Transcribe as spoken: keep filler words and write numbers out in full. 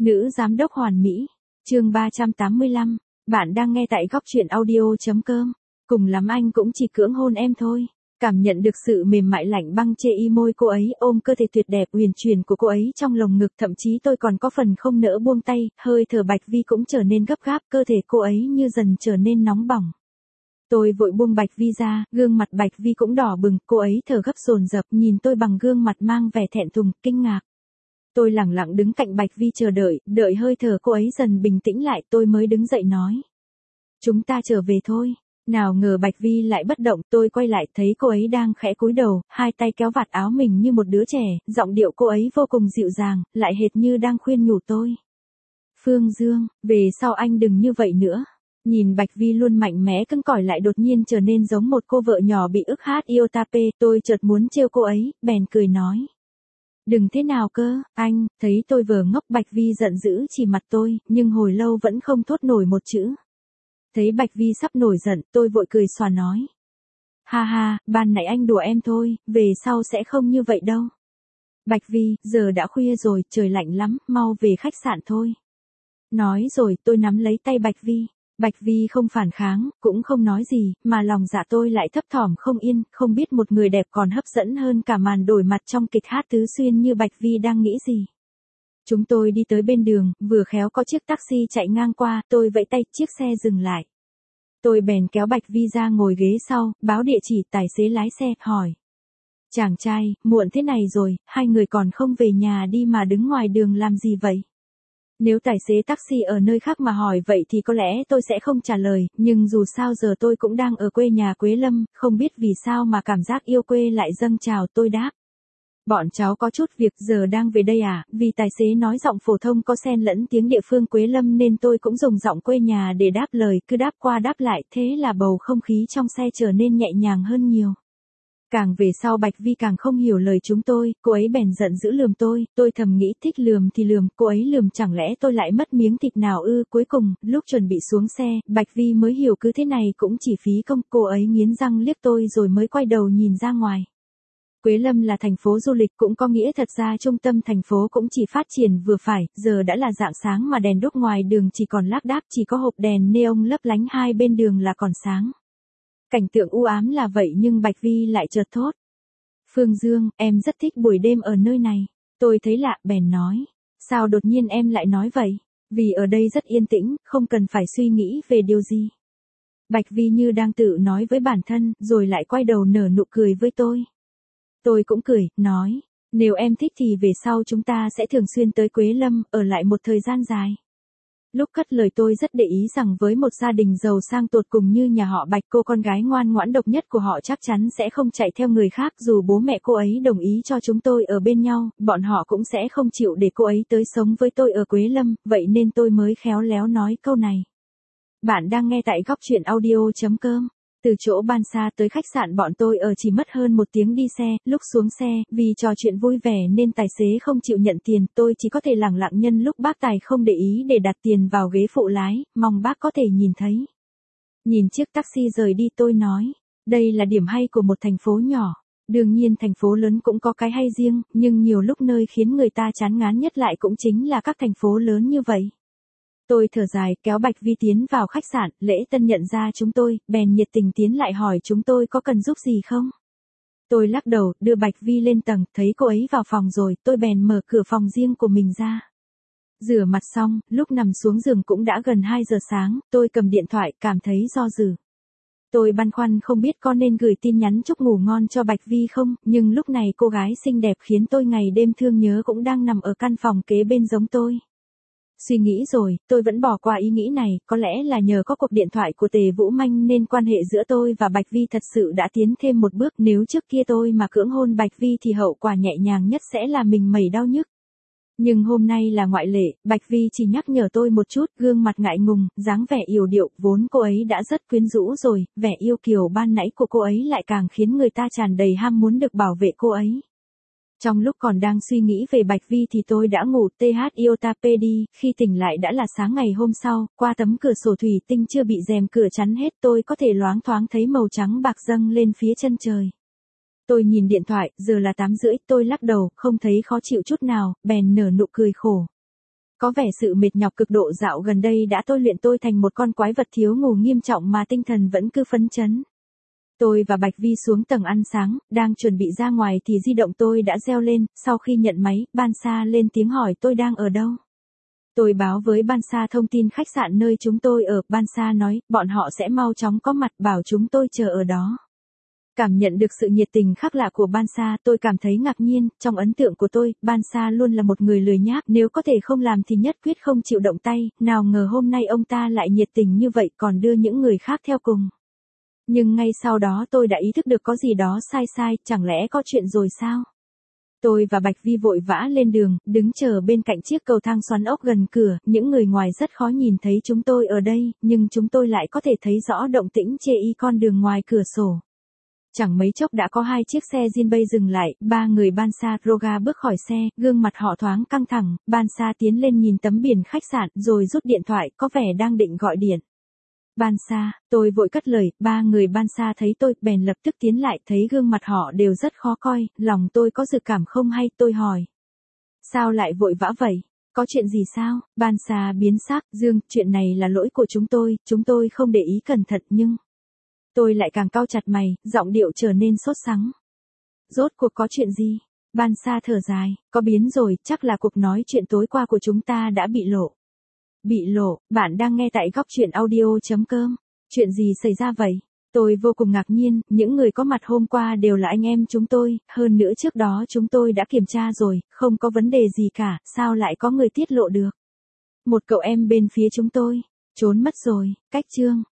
Nữ giám đốc hoàn mỹ. Chương ba trăm tám mươi lăm. Bạn đang nghe tại góc truyện audio.com. Cùng lắm anh cũng chỉ cưỡng hôn em thôi. Cảm nhận được sự mềm mại lạnh băng chê y môi cô ấy, ôm cơ thể tuyệt đẹp huyền chuyển của cô ấy trong lồng ngực, thậm chí tôi còn có phần không nỡ buông tay, hơi thở Bạch Vi cũng trở nên gấp gáp, cơ thể cô ấy như dần trở nên nóng bỏng. Tôi vội buông Bạch Vi ra, gương mặt Bạch Vi cũng đỏ bừng, cô ấy thở gấp dồn dập, nhìn tôi bằng gương mặt mang vẻ thẹn thùng, kinh ngạc. Tôi lẳng lặng đứng cạnh Bạch Vi chờ đợi, đợi hơi thở cô ấy dần bình tĩnh lại, tôi mới đứng dậy nói. Chúng ta trở về thôi. Nào ngờ Bạch Vi lại bất động, tôi quay lại thấy cô ấy đang khẽ cúi đầu, hai tay kéo vạt áo mình như một đứa trẻ, giọng điệu cô ấy vô cùng dịu dàng, lại hệt như đang khuyên nhủ tôi. Phương Dương, về sau anh đừng như vậy nữa. Nhìn Bạch Vi luôn mạnh mẽ cứng cỏi lại đột nhiên trở nên giống một cô vợ nhỏ bị ức hát yêu tape, tôi chợt muốn trêu cô ấy, bèn cười nói. Đừng thế nào cơ, anh, thấy tôi vờ ngốc. Bạch Vi giận dữ chỉ mặt tôi, nhưng hồi lâu vẫn không thốt nổi một chữ. Thấy Bạch Vi sắp nổi giận, tôi vội cười xòa nói. Ha ha, ban nãy anh đùa em thôi, về sau sẽ không như vậy đâu. Bạch Vi, giờ đã khuya rồi, trời lạnh lắm, mau về khách sạn thôi. Nói rồi tôi nắm lấy tay Bạch Vi. Bạch Vi không phản kháng, cũng không nói gì, mà lòng dạ tôi lại thấp thỏm không yên, không biết một người đẹp còn hấp dẫn hơn cả màn đổi mặt trong kịch hát tứ xuyên như Bạch Vi đang nghĩ gì. Chúng tôi đi tới bên đường, vừa khéo có chiếc taxi chạy ngang qua, tôi vẫy tay, chiếc xe dừng lại. Tôi bèn kéo Bạch Vi ra ngồi ghế sau, báo địa chỉ, tài xế lái xe, hỏi. Chàng trai, muộn thế này rồi, hai người còn không về nhà đi mà đứng ngoài đường làm gì vậy? Nếu tài xế taxi ở nơi khác mà hỏi vậy thì có lẽ tôi sẽ không trả lời, nhưng dù sao giờ tôi cũng đang ở quê nhà Quế Lâm, không biết vì sao mà cảm giác yêu quê lại dâng trào, tôi đáp. Bọn cháu có chút việc, giờ đang về đây à? Vì tài xế nói giọng phổ thông có xen lẫn tiếng địa phương Quế Lâm nên tôi cũng dùng giọng quê nhà để đáp lời, cứ đáp qua đáp lại, thế là bầu không khí trong xe trở nên nhẹ nhàng hơn nhiều. Càng về sau Bạch Vi càng không hiểu lời chúng tôi, cô ấy bèn giận dữ lườm tôi, tôi thầm nghĩ thích lườm thì lườm, cô ấy lườm chẳng lẽ tôi lại mất miếng thịt nào ư? Cuối cùng, lúc chuẩn bị xuống xe, Bạch Vi mới hiểu cứ thế này cũng chỉ phí công, cô ấy nghiến răng liếc tôi rồi mới quay đầu nhìn ra ngoài. Quế Lâm là thành phố du lịch, cũng có nghĩa thật ra trung tâm thành phố cũng chỉ phát triển vừa phải, giờ đã là rạng sáng mà đèn đúc ngoài đường chỉ còn lác đác, chỉ có hộp đèn neon lấp lánh hai bên đường là còn sáng. Cảnh tượng u ám là vậy nhưng Bạch Vi lại chợt thốt. Phương Dương, em rất thích buổi đêm ở nơi này. Tôi thấy lạ, bèn nói. Sao đột nhiên em lại nói vậy? Vì ở đây rất yên tĩnh, không cần phải suy nghĩ về điều gì. Bạch Vi như đang tự nói với bản thân, rồi lại quay đầu nở nụ cười với tôi. Tôi cũng cười, nói. Nếu em thích thì về sau chúng ta sẽ thường xuyên tới Quế Lâm, ở lại một thời gian dài. Lúc cất lời tôi rất để ý rằng với một gia đình giàu sang tột cùng như nhà họ Bạch, cô con gái ngoan ngoãn độc nhất của họ chắc chắn sẽ không chạy theo người khác, dù bố mẹ cô ấy đồng ý cho chúng tôi ở bên nhau, bọn họ cũng sẽ không chịu để cô ấy tới sống với tôi ở Quế Lâm, vậy nên tôi mới khéo léo nói câu này. Bạn đang nghe tại góc truyện audio.com. Từ chỗ Ban Sa tới khách sạn bọn tôi ở chỉ mất hơn một tiếng đi xe, lúc xuống xe, vì trò chuyện vui vẻ nên tài xế không chịu nhận tiền, tôi chỉ có thể lẳng lặng nhân lúc bác tài không để ý để đặt tiền vào ghế phụ lái, mong bác có thể nhìn thấy. Nhìn chiếc taxi rời đi tôi nói, đây là điểm hay của một thành phố nhỏ. Đương nhiên thành phố lớn cũng có cái hay riêng, nhưng nhiều lúc nơi khiến người ta chán ngán nhất lại cũng chính là các thành phố lớn như vậy. Tôi thở dài, kéo Bạch Vi tiến vào khách sạn, Lễ Tân nhận ra chúng tôi, bèn nhiệt tình tiến lại hỏi chúng tôi có cần giúp gì không. Tôi lắc đầu, đưa Bạch Vi lên tầng, thấy cô ấy vào phòng rồi, tôi bèn mở cửa phòng riêng của mình ra. Rửa mặt xong, lúc nằm xuống giường cũng đã gần hai giờ sáng, tôi cầm điện thoại, cảm thấy do dự. Tôi băn khoăn không biết có nên gửi tin nhắn chúc ngủ ngon cho Bạch Vi không, nhưng lúc này cô gái xinh đẹp khiến tôi ngày đêm thương nhớ cũng đang nằm ở căn phòng kế bên giống tôi. Suy nghĩ rồi, tôi vẫn bỏ qua ý nghĩ này, có lẽ là nhờ có cuộc điện thoại của Tề Vũ Manh nên quan hệ giữa tôi và Bạch Vi thật sự đã tiến thêm một bước, nếu trước kia tôi mà cưỡng hôn Bạch Vi thì hậu quả nhẹ nhàng nhất sẽ là mình mẩy đau nhức. Nhưng hôm nay là ngoại lệ, Bạch Vi chỉ nhắc nhở tôi một chút, gương mặt ngại ngùng, dáng vẻ yểu điệu, vốn cô ấy đã rất quyến rũ rồi, vẻ yêu kiều ban nãy của cô ấy lại càng khiến người ta tràn đầy ham muốn được bảo vệ cô ấy. Trong lúc còn đang suy nghĩ về Bạch Vi thì tôi đã ngủ th yêu tape đi, khi tỉnh lại đã là sáng ngày hôm sau, qua tấm cửa sổ thủy tinh chưa bị rèm cửa chắn hết tôi có thể loáng thoáng thấy màu trắng bạc dâng lên phía chân trời. Tôi nhìn điện thoại, giờ là tám rưỡi, tôi lắc đầu, không thấy khó chịu chút nào, bèn nở nụ cười khổ. Có vẻ sự mệt nhọc cực độ dạo gần đây đã tôi luyện tôi thành một con quái vật thiếu ngủ nghiêm trọng mà tinh thần vẫn cứ phấn chấn. Tôi và Bạch Vi xuống tầng ăn sáng, đang chuẩn bị ra ngoài thì di động tôi đã reo lên, sau khi nhận máy, Ban Sa lên tiếng hỏi tôi đang ở đâu. Tôi báo với Ban Sa thông tin khách sạn nơi chúng tôi ở, Ban Sa nói, bọn họ sẽ mau chóng có mặt bảo chúng tôi chờ ở đó. Cảm nhận được sự nhiệt tình khác lạ của Ban Sa, tôi cảm thấy ngạc nhiên, trong ấn tượng của tôi, Ban Sa luôn là một người lười nhác, nếu có thể không làm thì nhất quyết không chịu động tay, nào ngờ hôm nay ông ta lại nhiệt tình như vậy còn đưa những người khác theo cùng. Nhưng ngay sau đó tôi đã ý thức được có gì đó sai sai, chẳng lẽ có chuyện rồi sao? Tôi và Bạch Vi vội vã lên đường, đứng chờ bên cạnh chiếc cầu thang xoắn ốc gần cửa, những người ngoài rất khó nhìn thấy chúng tôi ở đây, nhưng chúng tôi lại có thể thấy rõ động tĩnh chê y con đường ngoài cửa sổ. Chẳng mấy chốc đã có hai chiếc xe Jinbei dừng lại, ba người Ban Sa Roga bước khỏi xe, gương mặt họ thoáng căng thẳng, Ban Sa tiến lên nhìn tấm biển khách sạn, rồi rút điện thoại, có vẻ đang định gọi điện. Ban Sa, tôi vội cất lời, ba người Ban Sa thấy tôi, bèn lập tức tiến lại, thấy gương mặt họ đều rất khó coi, lòng tôi có dự cảm không hay, tôi hỏi. Sao lại vội vã vậy? Có chuyện gì sao? Ban Sa biến sắc, Dương, chuyện này là lỗi của chúng tôi, chúng tôi không để ý cẩn thận nhưng... Tôi lại càng cau chặt mày, giọng điệu trở nên sốt sắng. Rốt cuộc có chuyện gì? Ban Sa thở dài, có biến rồi, chắc là cuộc nói chuyện tối qua của chúng ta đã bị lộ. Bị lộ, bạn đang nghe tại góc chuyện audio chấm com. Chuyện gì xảy ra vậy? Tôi vô cùng ngạc nhiên, những người có mặt hôm qua đều là anh em chúng tôi, hơn nữa trước đó chúng tôi đã kiểm tra rồi, không có vấn đề gì cả, sao lại có người tiết lộ được? Một cậu em bên phía chúng tôi, trốn mất rồi, cách chương.